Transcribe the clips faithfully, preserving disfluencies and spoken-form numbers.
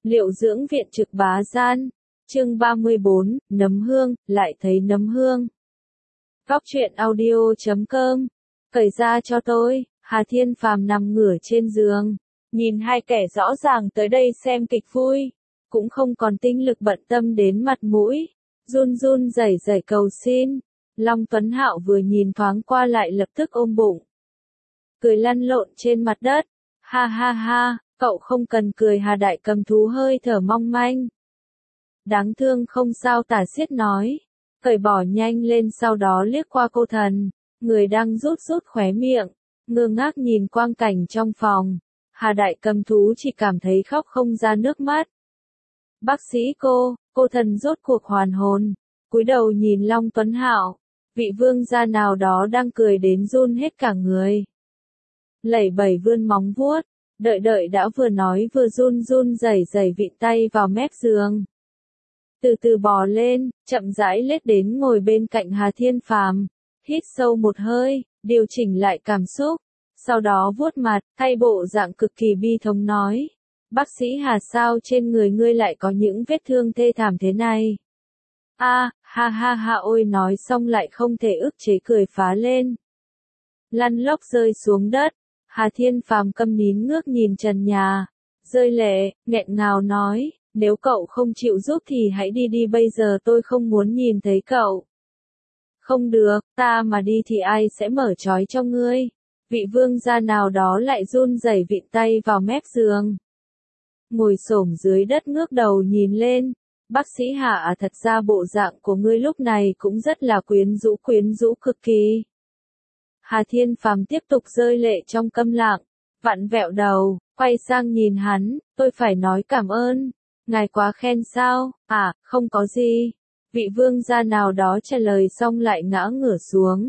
Liệu dưỡng viện trực bá gian. Chương ba mươi bốn, nấm hương, lại thấy nấm hương. Góc truyện audio chấm com. Cởi ra cho tôi. Hà Thiên Phàm nằm ngửa trên giường, nhìn hai kẻ rõ ràng tới đây xem kịch vui, cũng không còn tinh lực bận tâm đến mặt mũi, run run rẩy rẩy cầu xin. Long Tuấn Hạo vừa nhìn thoáng qua lại lập tức ôm bụng, cười lăn lộn trên mặt đất. Ha ha ha, cậu không cần cười. Hà Đại Cầm Thú hơi thở mong manh. Đáng thương không sao tả xiết nói, cởi bỏ nhanh lên. Sau đó liếc qua cô thần, người đang rút rút khóe miệng, ngơ ngác nhìn quang cảnh trong phòng. Hà Đại Cầm Thú chỉ cảm thấy khóc không ra nước mắt. Bác sĩ cô, cô thần rốt cuộc hoàn hồn, cúi đầu nhìn Long Tuấn Hạo, vị vương gia nào đó đang cười đến run hết cả người. Lẩy bẩy vươn móng vuốt, đợi đợi đã vừa nói vừa run run rẩy rẩy vịn tay vào mép giường. Từ từ bò lên, chậm rãi lết đến ngồi bên cạnh Hà Thiên Phàm, hít sâu một hơi, điều chỉnh lại cảm xúc, sau đó vuốt mặt, thay bộ dạng cực kỳ bi thống nói, bác sĩ Hà, sao trên người ngươi lại có những vết thương thê thảm thế này? A, à, ha ha ha, ôi, nói xong lại không thể ức chế cười phá lên. Lăn lóc rơi xuống đất, Hà Thiên Phàm câm nín ngước nhìn trần nhà, rơi lệ, nghẹn ngào nói, nếu cậu không chịu giúp thì hãy đi đi, bây giờ tôi không muốn nhìn thấy cậu. Không được, ta mà đi thì ai sẽ mở trói cho ngươi? Vị vương gia nào đó lại run rẩy vịn tay vào mép giường, ngồi xổm dưới đất ngước đầu nhìn lên. Bác sĩ Hà, à, thật ra bộ dạng của ngươi lúc này cũng rất là quyến rũ, quyến rũ cực kỳ. Hà Thiên Phàm tiếp tục rơi lệ trong câm lặng, vặn vẹo đầu, quay sang nhìn hắn, tôi phải nói cảm ơn, ngài quá khen sao? À, không có gì. Vị vương gia nào đó trả lời xong lại ngã ngửa xuống.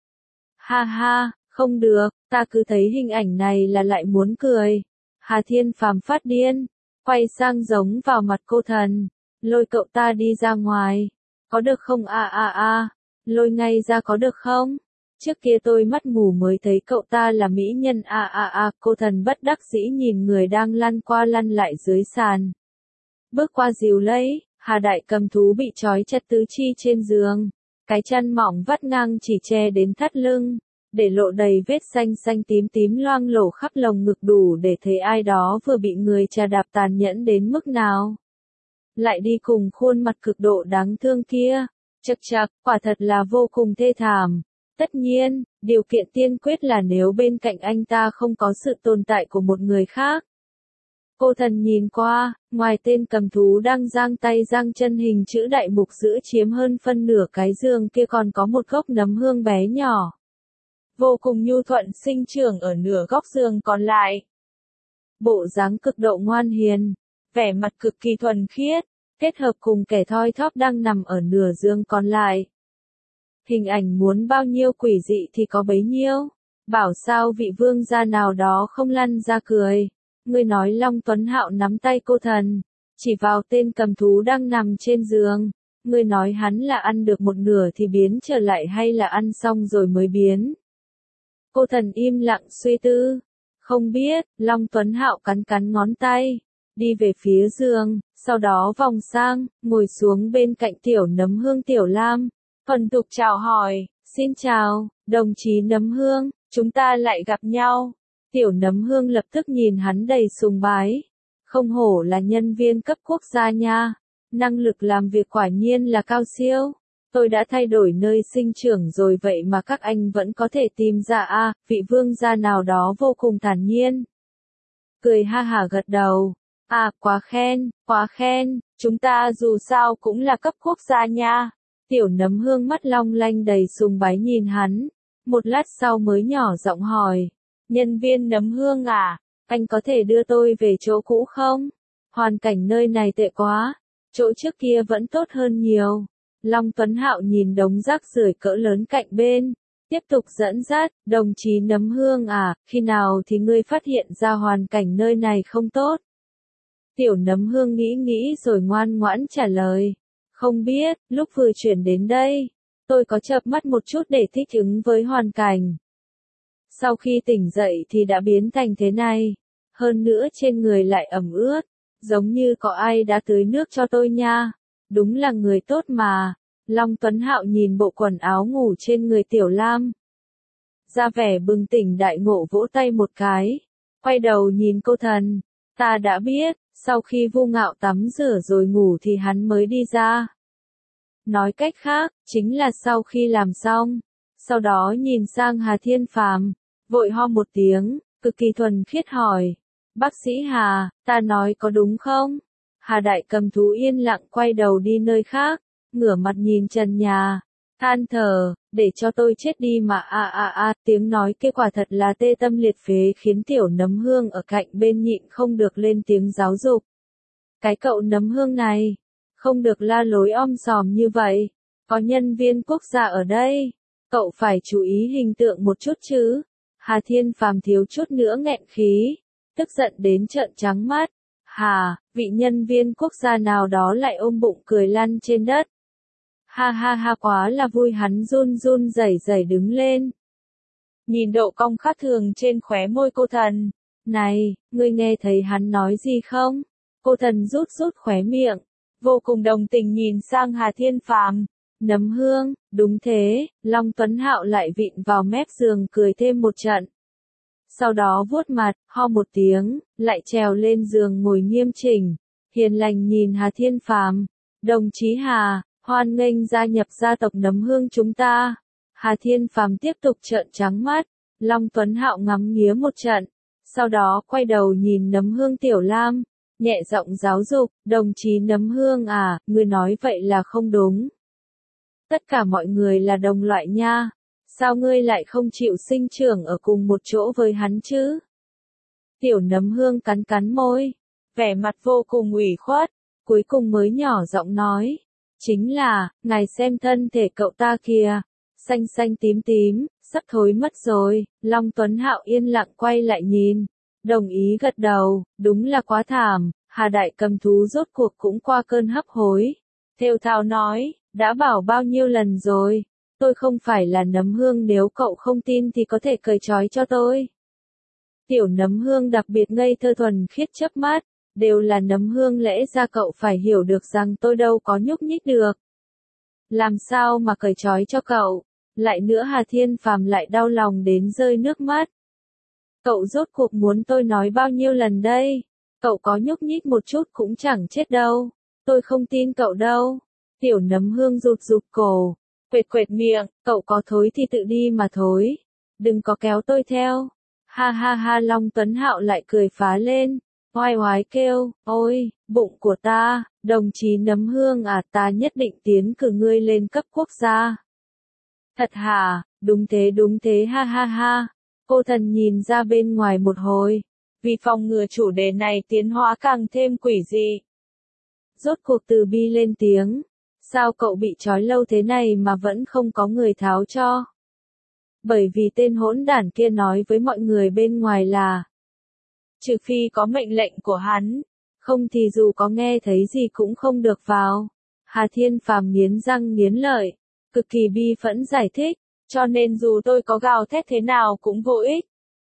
Ha ha, không được, ta cứ thấy hình ảnh này là lại muốn cười. Hà Thiên Phàm phát điên, quay sang giống vào mặt cô thần, lôi cậu ta đi ra ngoài, có được không? A a a, lôi ngay ra có được không? Trước kia tôi mắt mù mới thấy cậu ta là mỹ nhân. A a a, cô thần bất đắc dĩ nhìn người đang lăn qua lăn lại dưới sàn. Bước qua dìu lấy, Hà Đại Cầm Thú bị trói chặt tứ chi trên giường, cái chân mỏng vắt ngang chỉ che đến thắt lưng, để lộ đầy vết xanh xanh tím tím loang lổ khắp lồng ngực, đủ để thấy ai đó vừa bị người chà đạp tàn nhẫn đến mức nào. Lại đi cùng khuôn mặt cực độ đáng thương kia, chật chật, quả thật là vô cùng thê thảm. Tất nhiên, điều kiện tiên quyết là nếu bên cạnh anh ta không có sự tồn tại của một người khác. Cô thần nhìn qua, ngoài tên cầm thú đang giang tay giang chân hình chữ đại mục giữ chiếm hơn phân nửa cái giường kia, còn có một gốc nấm hương bé nhỏ, vô cùng nhu thuận sinh trưởng ở nửa góc giường còn lại. Bộ dáng cực độ ngoan hiền, vẻ mặt cực kỳ thuần khiết, kết hợp cùng kẻ thoi thóp đang nằm ở nửa giường còn lại. Hình ảnh muốn bao nhiêu quỷ dị thì có bấy nhiêu. Bảo sao vị vương gia nào đó không lăn ra cười. Ngươi nói? Long Tuấn Hạo nắm tay cô thần, chỉ vào tên cầm thú đang nằm trên giường. Ngươi nói hắn là ăn được một nửa thì biến trở lại, hay là ăn xong rồi mới biến? Cô thần im lặng suy tư. Không biết. Long Tuấn Hạo cắn cắn ngón tay, đi về phía giường, sau đó vòng sang, ngồi xuống bên cạnh Tiểu Nấm Hương. Tiểu Lam thuần thục chào hỏi, xin chào, đồng chí Nấm Hương, chúng ta lại gặp nhau. Tiểu Nấm Hương lập tức nhìn hắn đầy sùng bái. Không hổ là nhân viên cấp quốc gia nha, năng lực làm việc quả nhiên là cao siêu. Tôi đã thay đổi nơi sinh trưởng rồi vậy mà các anh vẫn có thể tìm ra. A, à, vị vương gia nào đó vô cùng thản nhiên, cười ha hả gật đầu. À, quá khen, quá khen, chúng ta dù sao cũng là cấp quốc gia nha. Tiểu Nấm Hương mắt long lanh đầy sùng bái nhìn hắn, một lát sau mới nhỏ giọng hỏi, nhân viên Nấm Hương à, anh có thể đưa tôi về chỗ cũ không? Hoàn cảnh nơi này tệ quá, chỗ trước kia vẫn tốt hơn nhiều. Long Tuấn Hạo nhìn đống rác rưởi cỡ lớn cạnh bên, tiếp tục dẫn dắt, đồng chí Nấm Hương à, khi nào thì ngươi phát hiện ra hoàn cảnh nơi này không tốt? Tiểu Nấm Hương nghĩ nghĩ rồi ngoan ngoãn trả lời, không biết, lúc vừa chuyển đến đây, tôi có chợp mắt một chút để thích ứng với hoàn cảnh. Sau khi tỉnh dậy thì đã biến thành thế này, hơn nữa trên người lại ẩm ướt, giống như có ai đã tưới nước cho tôi nha, đúng là người tốt mà. Long Tuấn Hạo nhìn bộ quần áo ngủ trên người Tiểu Lam, ra vẻ bừng tỉnh đại ngộ, vỗ tay một cái, quay đầu nhìn cô Thần, ta đã biết, sau khi Vu Ngạo tắm rửa rồi ngủ thì hắn mới đi ra. Nói cách khác, chính là sau khi làm xong, sau đó nhìn sang Hà Thiên Phàm, vội ho một tiếng, cực kỳ thuần khiết hỏi, bác sĩ Hà, ta nói có đúng không? Hà Đại Cầm Thú yên lặng quay đầu đi nơi khác, ngửa mặt nhìn trần nhà, than thở, để cho tôi chết đi mà a a a, tiếng nói kia quả thật là tê tâm liệt phế, khiến Tiểu Nấm Hương ở cạnh bên nhịn không được lên tiếng giáo dục. Cái cậu Nấm Hương này, không được la lối om sòm như vậy, có nhân viên quốc gia ở đây, cậu phải chú ý hình tượng một chút chứ. Hà Thiên Phàm thiếu chút nữa nghẹn khí, tức giận đến trợn trắng mắt. Hà, vị nhân viên quốc gia nào đó lại ôm bụng cười lăn trên đất. Ha ha ha, quá là vui, hắn run run rẩy rẩy đứng lên. Nhìn độ cong khác thường trên khóe môi cô Thần. Này, ngươi nghe thấy hắn nói gì không? Cô Thần rút rút khóe miệng, vô cùng đồng tình nhìn sang Hà Thiên Phàm. Nấm Hương, đúng thế, Long Tuấn Hạo lại vịn vào mép giường cười thêm một trận. Sau đó vuốt mặt, ho một tiếng, lại trèo lên giường ngồi nghiêm chỉnh, hiền lành nhìn Hà Thiên Phàm. Đồng chí Hà, hoan nghênh gia nhập gia tộc Nấm Hương chúng ta. Hà Thiên Phàm tiếp tục trợn trắng mắt, Long Tuấn Hạo ngắm nghía một trận, sau đó quay đầu nhìn Nấm Hương Tiểu Lam, nhẹ giọng giáo dục, đồng chí Nấm Hương à, ngươi nói vậy là không đúng. Tất cả mọi người là đồng loại nha, sao ngươi lại không chịu sinh trưởng ở cùng một chỗ với hắn chứ? Tiểu Nấm Hương cắn cắn môi, vẻ mặt vô cùng ủy khuất, cuối cùng mới nhỏ giọng nói, chính là, ngài xem thân thể cậu ta kìa, xanh xanh tím tím, sắp thối mất rồi. Long Tuấn Hạo yên lặng quay lại nhìn, đồng ý gật đầu, đúng là quá thảm. Hà Đại Cầm Thú rốt cuộc cũng qua cơn hấp hối, thều thào nói, đã bảo bao nhiêu lần rồi, tôi không phải là Nấm Hương, nếu cậu không tin thì có thể cởi trói cho tôi. Tiểu Nấm Hương đặc biệt ngây thơ thuần khiết chớp mắt, đều là Nấm Hương, lẽ ra cậu phải hiểu được rằng tôi đâu có nhúc nhích được. Làm sao mà cởi trói cho cậu? Lại nữa Hà Thiên Phàm lại đau lòng đến rơi nước mắt. Cậu rốt cuộc muốn tôi nói bao nhiêu lần đây? Cậu có nhúc nhích một chút cũng chẳng chết đâu. Tôi không tin cậu đâu. Tiểu Nấm Hương rụt rụt cổ, quệt quệt miệng, cậu có thối thì tự đi mà thối. Đừng có kéo tôi theo. Ha ha ha, Long Tuấn Hạo lại cười phá lên, oai oái kêu, ôi, bụng của ta, đồng chí Nấm Hương à, ta nhất định tiến cử ngươi lên cấp quốc gia. Thật hả? Đúng thế đúng thế, ha ha ha. Cô Thần nhìn ra bên ngoài một hồi, vì phòng ngừa chủ đề này tiến hóa càng thêm quỷ dị. Rốt cuộc Từ Bi lên tiếng, sao cậu bị trói lâu thế này mà vẫn không có người tháo cho? Bởi vì tên hỗn đản kia nói với mọi người bên ngoài là, trừ phi có mệnh lệnh của hắn, không thì dù có nghe thấy gì cũng không được vào. Hà Thiên Phàm nghiến răng nghiến lợi, cực kỳ bi phẫn giải thích, cho nên dù tôi có gào thét thế nào cũng vô ích.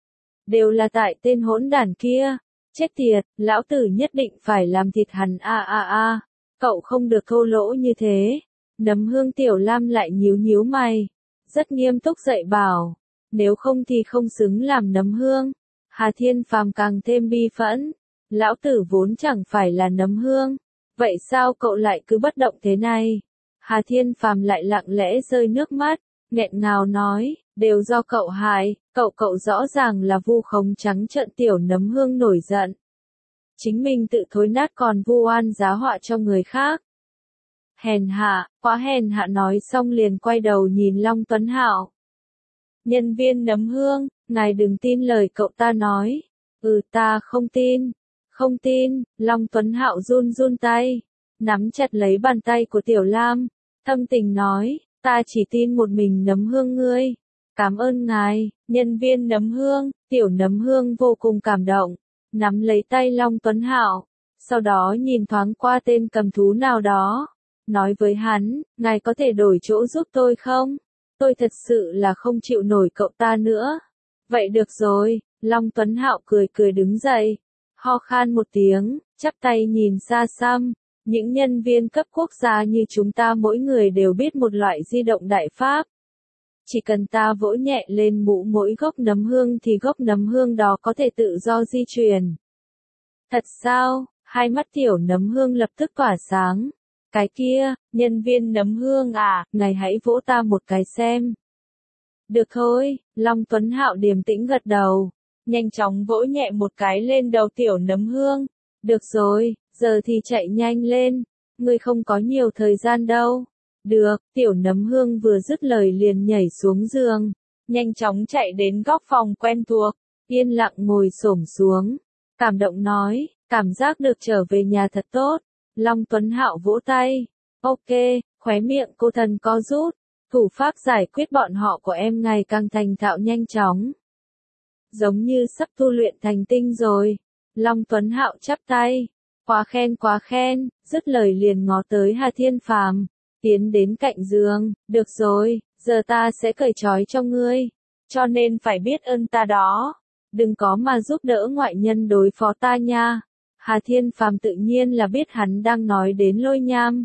Đều là tại tên hỗn đản kia, chết tiệt, lão tử nhất định phải làm thịt hắn a a a, cậu không được thô lỗ như thế. Nấm Hương Tiểu Lam lại nhíu nhíu mày, rất nghiêm túc dạy bảo, nếu không thì không xứng làm Nấm Hương. Hà Thiên Phàm càng thêm bi phẫn, lão tử vốn chẳng phải là Nấm Hương, vậy sao cậu lại cứ bất động thế này? Hà Thiên Phàm lại lặng lẽ rơi nước mắt, nghẹn ngào nói, đều do cậu hại, cậu cậu rõ ràng là vu khống trắng trợn. Tiểu Nấm Hương nổi giận, chính mình tự thối nát còn vu oan giá họa cho người khác. Hèn hạ, quá hèn hạ, nói xong liền quay đầu nhìn Long Tuấn Hạo. Nhân viên Nấm Hương, ngài đừng tin lời cậu ta nói. Ừ, ta không tin, không tin. Long Tuấn Hạo run run tay, nắm chặt lấy bàn tay của Tiểu Lam, thâm tình nói, ta chỉ tin một mình Nấm Hương ngươi. Cảm ơn ngài, nhân viên Nấm Hương. Tiểu Nấm Hương vô cùng cảm động, nắm lấy tay Long Tuấn Hạo, sau đó nhìn thoáng qua tên cầm thú nào đó, nói với hắn, ngài có thể đổi chỗ giúp tôi không? Tôi thật sự là không chịu nổi cậu ta nữa. Vậy được rồi. Long Tuấn Hạo cười cười đứng dậy, ho khan một tiếng, chắp tay nhìn xa xăm. Những nhân viên cấp quốc gia như chúng ta mỗi người đều biết một loại di động đại pháp. Chỉ cần ta vỗ nhẹ lên mũ mỗi gốc nấm hương thì gốc nấm hương đó có thể tự do di chuyển. Thật sao? Hai mắt tiểu nấm hương lập tức tỏa sáng. Cái kia, nhân viên nấm hương à, ngài hãy vỗ ta một cái xem. Được thôi, Long Tuấn Hạo điềm tĩnh gật đầu. Nhanh chóng vỗ nhẹ một cái lên đầu tiểu nấm hương. Được rồi, giờ thì chạy nhanh lên. Ngươi không có nhiều thời gian đâu. Được, tiểu nấm hương vừa dứt lời liền nhảy xuống giường. Nhanh chóng chạy đến góc phòng quen thuộc. Yên lặng ngồi xổm xuống. Cảm động nói, cảm giác được trở về nhà thật tốt. Long Tuấn Hạo vỗ tay. Ok, khóe miệng cô thần co rút. Thủ pháp giải quyết bọn họ của em ngày càng thành thạo nhanh chóng. Giống như sắp tu luyện thành tinh rồi. Long Tuấn Hạo chắp tay. Quá khen quá khen, dứt lời liền ngó tới Hà Thiên Phàm. Tiến đến cạnh giường, được rồi, giờ ta sẽ cởi trói cho ngươi. Cho nên phải biết ơn ta đó. Đừng có mà giúp đỡ ngoại nhân đối phó ta nha. Hà Thiên Phàm tự nhiên là biết hắn đang nói đến Lôi Nham.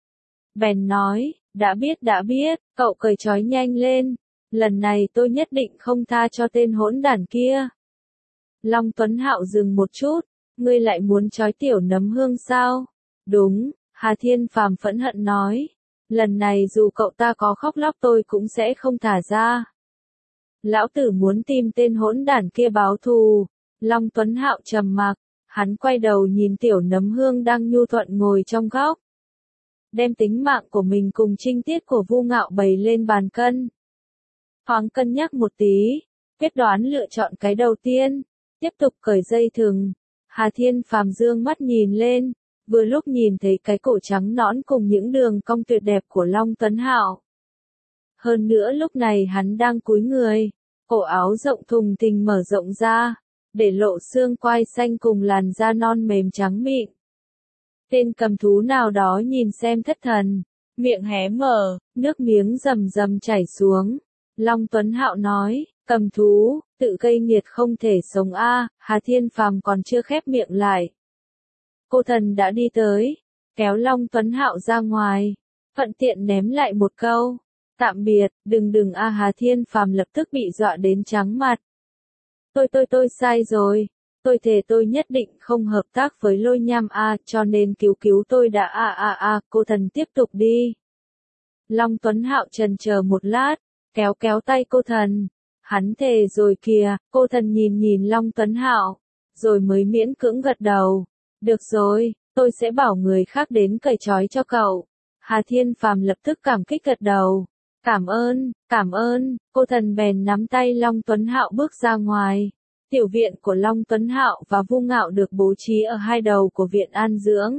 Bèn nói, đã biết đã biết, cậu cởi trói nhanh lên. Lần này tôi nhất định không tha cho tên hỗn đản kia. Long Tuấn Hạo dừng một chút, ngươi lại muốn trói tiểu nấm hương sao? Đúng, Hà Thiên Phàm phẫn hận nói. Lần này dù cậu ta có khóc lóc tôi cũng sẽ không thả ra. Lão tử muốn tìm tên hỗn đản kia báo thù. Long Tuấn Hạo trầm mặc, hắn quay đầu nhìn tiểu nấm hương đang nhu thuận ngồi trong góc. Đem tính mạng của mình cùng trinh tiết của Vu Ngạo bày lên bàn cân. Thoáng cân nhắc một tí, quyết đoán lựa chọn cái đầu tiên, tiếp tục cởi dây thừng. Hà Thiên Phàm dương mắt nhìn lên, vừa lúc nhìn thấy cái cổ trắng nõn cùng những đường cong tuyệt đẹp của Long Tuấn Hạo. Hơn nữa lúc này hắn đang cúi người, cổ áo rộng thùng thình mở rộng ra, để lộ xương quai xanh cùng làn da non mềm trắng mịn. Tên cầm thú nào đó nhìn xem thất thần, miệng hé mở, nước miếng rầm rầm chảy xuống. Long Tuấn Hạo nói, cầm thú, tự gây nghiệt không thể sống a. Hà Thiên Phàm còn chưa khép miệng lại. Cô thần đã đi tới, kéo Long Tuấn Hạo ra ngoài, thuận tiện ném lại một câu. Tạm biệt, đừng đừng a. Hà Thiên Phàm lập tức bị dọa đến trắng mặt. Tôi tôi tôi sai rồi, tôi thề tôi nhất định không hợp tác với Lôi Nham a, cho nên cứu cứu tôi đã a a a. Cô thần tiếp tục đi. Long Tuấn Hạo chần chờ một lát, kéo kéo tay cô thần. Hắn thề rồi kìa. Cô thần nhìn nhìn Long Tuấn Hạo, rồi mới miễn cưỡng gật đầu. Được rồi, tôi sẽ bảo người khác đến cởi trói cho cậu. Hà Thiên Phàm lập tức cảm kích gật đầu. Cảm ơn, cảm ơn. Cô thần bèn nắm tay Long Tuấn Hạo bước ra ngoài. Tiểu viện của Long Tuấn Hạo và Vu Ngạo được bố trí ở hai đầu của viện an dưỡng.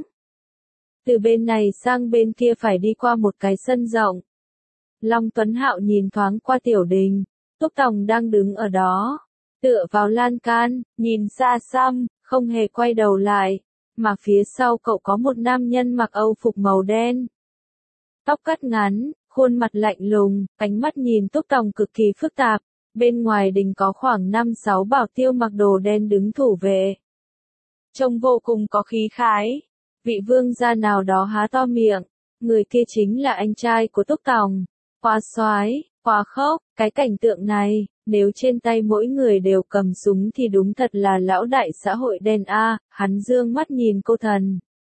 Từ bên này sang bên kia phải đi qua một cái sân rộng. Long Tuấn Hạo nhìn thoáng qua tiểu đình, Túc Tòng đang đứng ở đó, tựa vào lan can, nhìn xa xăm, không hề quay đầu lại, mà phía sau cậu có một nam nhân mặc âu phục màu đen. Tóc cắt ngắn, khuôn mặt lạnh lùng, ánh mắt nhìn Túc Tòng cực kỳ phức tạp. Bên ngoài đình có khoảng năm sáu bảo tiêu mặc đồ đen đứng thủ vệ. Trông vô cùng có khí khái. Vị vương gia nào đó há to miệng. Người kia chính là anh trai của Túc Tòng. Quá soái, quá khốc, cái cảnh tượng này, nếu trên tay mỗi người đều cầm súng thì đúng thật là lão đại xã hội đen a. Hắn dương mắt nhìn cô thần.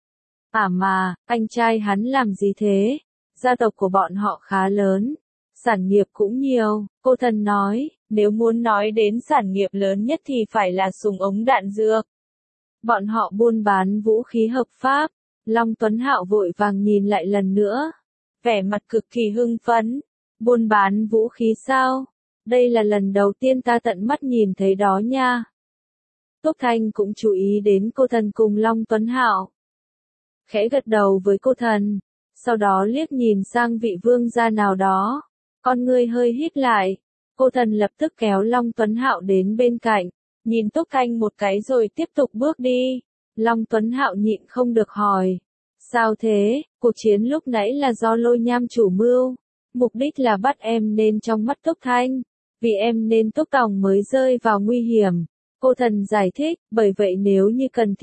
À mà, anh trai hắn làm gì thế? Gia tộc của bọn họ khá lớn. Sản nghiệp cũng nhiều, cô thần nói, nếu muốn nói đến sản nghiệp lớn nhất thì phải là súng ống đạn dược. Bọn họ buôn bán vũ khí hợp pháp. Long Tuấn Hạo vội vàng nhìn lại lần nữa. Vẻ mặt cực kỳ hưng phấn. Buôn bán vũ khí sao? Đây là lần đầu tiên ta tận mắt nhìn thấy đó nha. Túc Thanh cũng chú ý đến cô thần cùng Long Tuấn Hạo. Khẽ gật đầu với cô thần, sau đó liếc nhìn sang vị vương gia nào đó. Con ngươi hơi hít lại, cô thần lập tức kéo Long Tuấn Hạo đến bên cạnh, nhìn Túc Thanh một cái rồi tiếp tục bước đi. Long Tuấn Hạo nhịn không được hỏi, sao thế, cuộc chiến lúc nãy là do Lôi Nham chủ mưu, mục đích là bắt em nên trong mắt Túc Thanh, vì em nên Túc Tòng mới rơi vào nguy hiểm. Cô thần giải thích, bởi vậy nếu như cần thiết,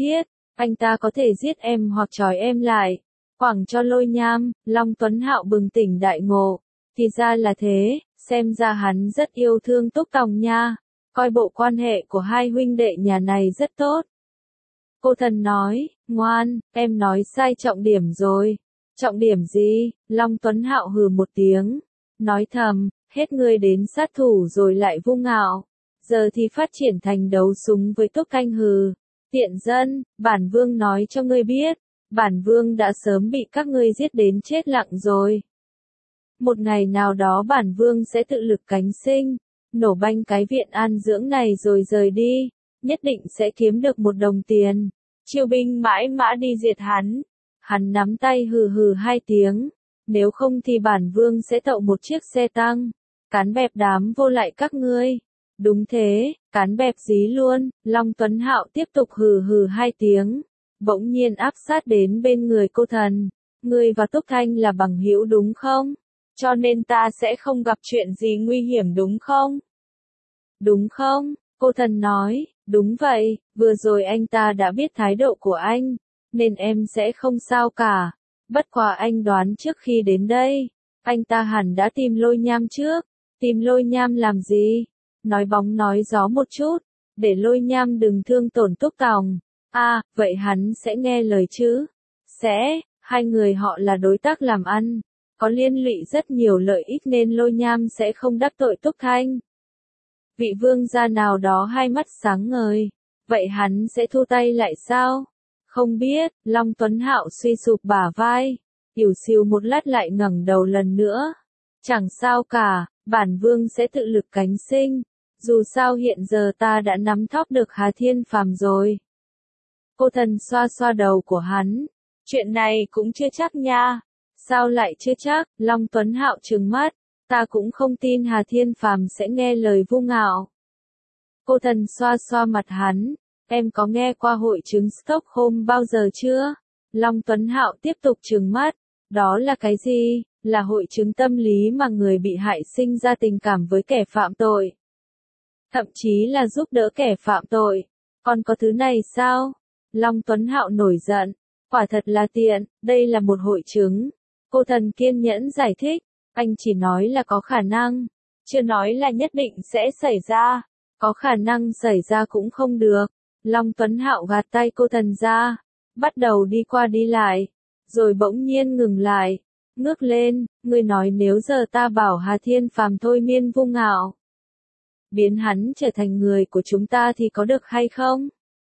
Anh ta có thể giết em hoặc trói em lại. Quẳng cho Lôi Nham, Long Tuấn Hạo bừng tỉnh đại ngộ. Thì ra là thế, xem ra hắn rất yêu thương Túc Tòng nha. Coi bộ quan hệ của hai huynh đệ nhà này rất tốt. Cô thần nói, ngoan, em nói sai trọng điểm rồi. Trọng điểm gì? Long Tuấn Hạo hừ một tiếng. Nói thầm, hết ngươi đến sát thủ rồi lại vu ngạo. Giờ thì phát triển thành đấu súng với Túc Thanh hừ. Tiện dân, bản vương nói cho ngươi biết. Bản vương đã sớm bị các ngươi giết đến chết lặng rồi. Một ngày nào đó bản vương sẽ tự lực cánh sinh. Nổ banh cái viện an dưỡng này rồi rời đi. Nhất định sẽ kiếm được một đồng tiền. Triều binh mãi mã đi diệt hắn. Hắn nắm tay hừ hừ hai tiếng. Nếu không thì bản vương sẽ tậu một chiếc xe tăng. Cán bẹp đám vô lại các ngươi. Đúng thế, cán bẹp dí luôn. Long Tuấn Hạo tiếp tục hừ hừ hai tiếng. Bỗng nhiên áp sát đến bên người cô thần. Ngươi và Túc Thanh là bằng hữu đúng không? Cho nên ta sẽ không gặp chuyện gì nguy hiểm đúng không? Đúng không? Cô thần nói, đúng vậy, vừa rồi anh ta đã biết thái độ của anh, nên em sẽ không sao cả. Bất quá anh đoán trước khi đến đây, anh ta hẳn đã tìm Lôi Nham trước. Tìm Lôi Nham làm gì? Nói bóng nói gió một chút, để Lôi Nham đừng thương tổn Túc Tòng. À, vậy hắn sẽ nghe lời chứ? Sẽ, hai người họ là đối tác làm ăn, có liên lụy rất nhiều lợi ích nên Lôi Nham sẽ không đắc tội Túc Thanh. Vị vương gia nào đó hai mắt sáng ngời, vậy hắn sẽ thu tay lại sao? Không biết, Long Tuấn Hạo suy sụp bả vai, ỉu xìu một lát lại ngẩng đầu lần nữa. Chẳng sao cả, bản vương sẽ tự lực cánh sinh, dù sao hiện giờ ta đã nắm thóp được Hà Thiên Phàm rồi. Cô thần xoa xoa đầu của hắn, chuyện này cũng chưa chắc nha. Sao lại chưa chắc? Long Tuấn Hạo trừng mắt, ta cũng không tin Hà Thiên Phàm sẽ nghe lời vu ngạo. Cô thần xoa xoa mặt hắn, em có nghe qua hội chứng Stockholm bao giờ chưa? Long Tuấn Hạo tiếp tục trừng mắt, đó là cái gì? Là hội chứng tâm lý mà người bị hại sinh ra tình cảm với kẻ phạm tội. Thậm chí là giúp đỡ kẻ phạm tội. Còn có thứ này sao? Long Tuấn Hạo nổi giận, quả thật là tiện, đây là một hội chứng. Cô thần kiên nhẫn giải thích, anh chỉ nói là có khả năng, chưa nói là nhất định sẽ xảy ra. Có khả năng xảy ra cũng không được. Long Tuấn Hạo gạt tay cô thần ra, bắt đầu đi qua đi lại, rồi bỗng nhiên ngừng lại, ngước lên, ngươi nói nếu giờ ta bảo Hà Thiên Phàm thôi miên vu ngạo, biến hắn trở thành người của chúng ta thì có được hay không?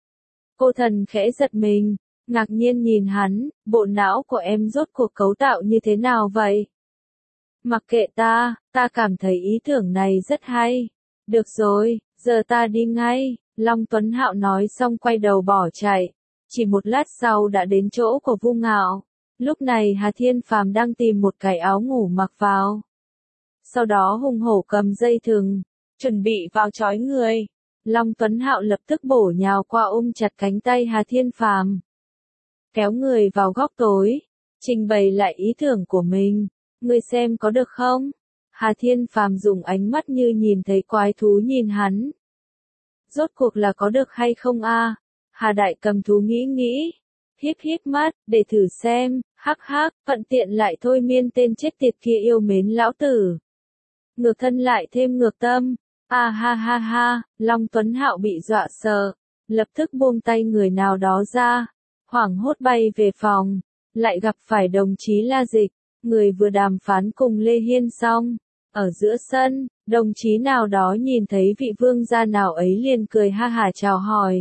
Cô thần khẽ giật mình, ngạc nhiên nhìn hắn, bộ não của em rốt cuộc cấu tạo như thế nào vậy? Mặc kệ ta, ta cảm thấy ý tưởng này rất hay. Được rồi, giờ ta đi ngay. Long Tuấn Hạo nói xong quay đầu bỏ chạy. Chỉ một lát sau đã đến chỗ của Vu Ngạo. Lúc này Hà Thiên Phàm đang tìm một cái áo ngủ mặc vào. Sau đó hùng hổ cầm dây thừng, chuẩn bị vào trói người. Long Tuấn Hạo lập tức bổ nhào qua ôm chặt cánh tay Hà Thiên Phàm, kéo người vào góc tối, trình bày lại ý tưởng của mình. Ngươi xem có được không? Hà Thiên Phàm dùng ánh mắt như nhìn thấy quái thú nhìn hắn. Rốt cuộc là có được hay không a? Hà Đại Cầm Thú nghĩ nghĩ, híp híp mắt, để thử xem, hắc hắc, thuận tiện lại thôi miên tên chết tiệt kia yêu mến lão tử. Ngược thân lại thêm ngược tâm, a ha ha ha, Long Tuấn Hạo bị dọa sợ, lập tức buông tay người nào đó ra, hoảng hốt bay về phòng, lại gặp phải đồng chí La Dịch, người vừa đàm phán cùng Lê Hiên xong. Ở giữa sân, đồng chí nào đó nhìn thấy vị vương gia nào ấy liền cười ha hả chào hỏi.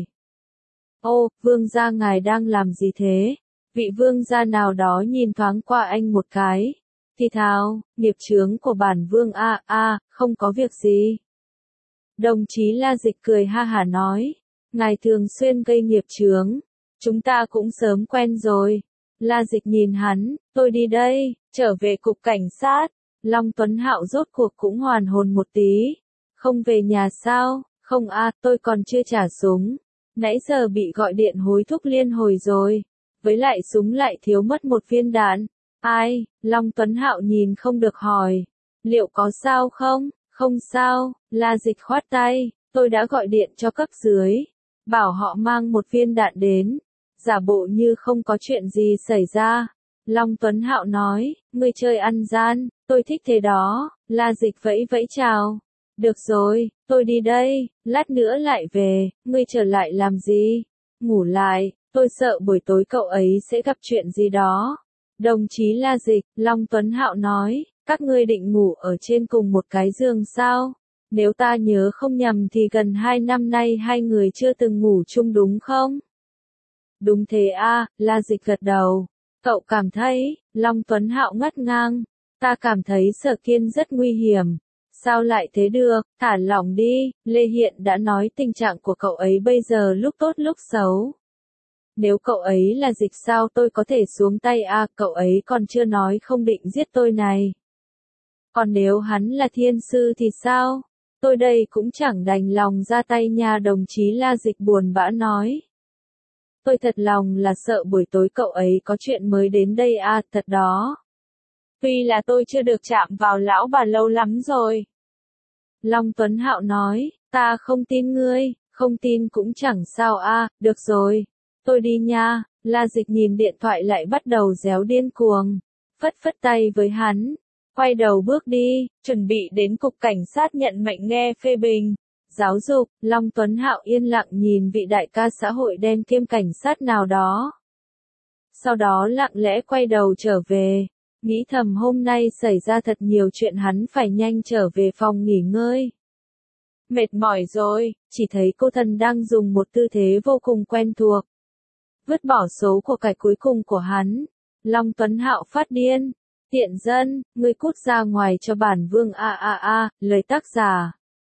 Ô, vương gia ngài đang làm gì thế? Vị vương gia nào đó nhìn thoáng qua anh một cái. Thì thào, nghiệp chướng của bản vương a a, không có việc gì. Đồng chí La Dịch cười ha hả nói, ngài thường xuyên gây nghiệp chướng, chúng ta cũng sớm quen rồi. La Dịch nhìn hắn, tôi đi đây, trở về cục cảnh sát. Long Tuấn Hạo rốt cuộc cũng hoàn hồn một tí. Không về nhà sao? Không a, tôi còn chưa trả súng. Nãy giờ bị gọi điện hối thúc liên hồi rồi. Với lại súng lại thiếu mất một viên đạn. Ai? Long Tuấn Hạo nhìn không được hỏi. Liệu có sao không? Không sao. La Dịch khoát tay. Tôi đã gọi điện cho cấp dưới, bảo họ mang một viên đạn đến. giả bộ như không có chuyện gì xảy ra. Long Tuấn Hạo nói, ngươi chơi ăn gian, tôi thích thế đó. La Dịch vẫy vẫy chào. Được rồi, tôi đi đây, lát nữa lại về, ngươi trở lại làm gì? Ngủ lại, tôi sợ buổi tối cậu ấy sẽ gặp chuyện gì đó. Đồng chí La Dịch, Long Tuấn Hạo nói, các ngươi định ngủ ở trên cùng một cái giường sao? Nếu ta nhớ không nhầm thì gần hai năm nay hai người chưa từng ngủ chung đúng không? Đúng thế a, La Dịch gật đầu. Cậu cảm thấy, Long Tuấn Hạo ngắt ngang, ta cảm thấy Sở Kiên rất nguy hiểm. Sao lại thế được, thả lỏng đi, Lê Hiện đã nói tình trạng của cậu ấy bây giờ lúc tốt lúc xấu. Nếu cậu ấy là Dịch sao tôi có thể xuống tay à, cậu ấy còn chưa nói không định giết tôi này. Còn nếu hắn là thiên sư thì sao? Tôi đây cũng chẳng đành lòng ra tay nha, đồng chí La Dịch buồn bã nói. Tôi thật lòng là sợ buổi tối cậu ấy có chuyện mới đến đây à, thật đó. Tuy là tôi chưa được chạm vào lão bà lâu lắm rồi. Long Tuấn Hạo nói, ta không tin ngươi, không tin cũng chẳng sao à, được rồi. Tôi đi nha. La Dịch nhìn điện thoại lại bắt đầu réo điên cuồng. Phất phất tay với hắn. Quay đầu bước đi, chuẩn bị đến cục cảnh sát nhận mệnh nghe phê bình. Giáo dục, Long Tuấn Hạo yên lặng nhìn vị đại ca xã hội đen kiêm cảnh sát nào đó. Sau đó lặng lẽ quay đầu trở về. Nghĩ thầm hôm nay xảy ra thật nhiều chuyện, hắn phải nhanh trở về phòng nghỉ ngơi. Mệt mỏi rồi, chỉ thấy cô thần đang dùng một tư thế vô cùng quen thuộc. Vứt bỏ số của cải cuối cùng của hắn. Long Tuấn Hạo phát điên. Tiện dân, ngươi cút ra ngoài cho bản vương a a a, lời tác giả.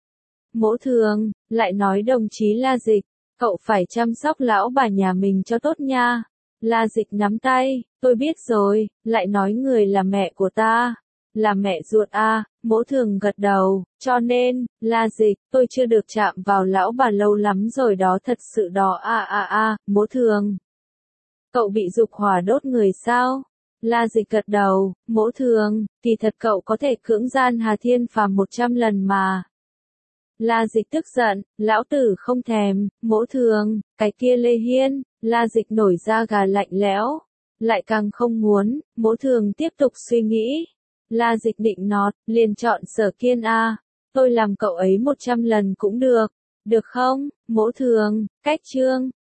Mỗ Thường, lại nói đồng chí La Dịch, cậu phải chăm sóc lão bà nhà mình cho tốt nha. La Dịch nắm tay, tôi biết rồi, lại nói người là mẹ của ta. Là mẹ ruột a, Mỗ Thường gật đầu, cho nên, La Dịch, tôi chưa được chạm vào lão bà lâu lắm rồi đó, thật sự đó a a a, Mỗ Thường. Cậu bị dục hỏa đốt người sao? La Dịch gật đầu, Mỗ Thường, kỳ thật cậu có thể cưỡng gian Hà Thiên Phàm một trăm lần mà. La Dịch tức giận, lão tử không thèm, Mỗ Thường, cái kia Lê Hiên. La Dịch nổi da gà lạnh lẽo, lại càng không muốn. Mỗ Thường tiếp tục suy nghĩ. La Dịch định nọt, liền chọn Sở Kiên a. Tôi làm cậu ấy một trăm lần cũng được, được không? Mỗ Thường, cách chương.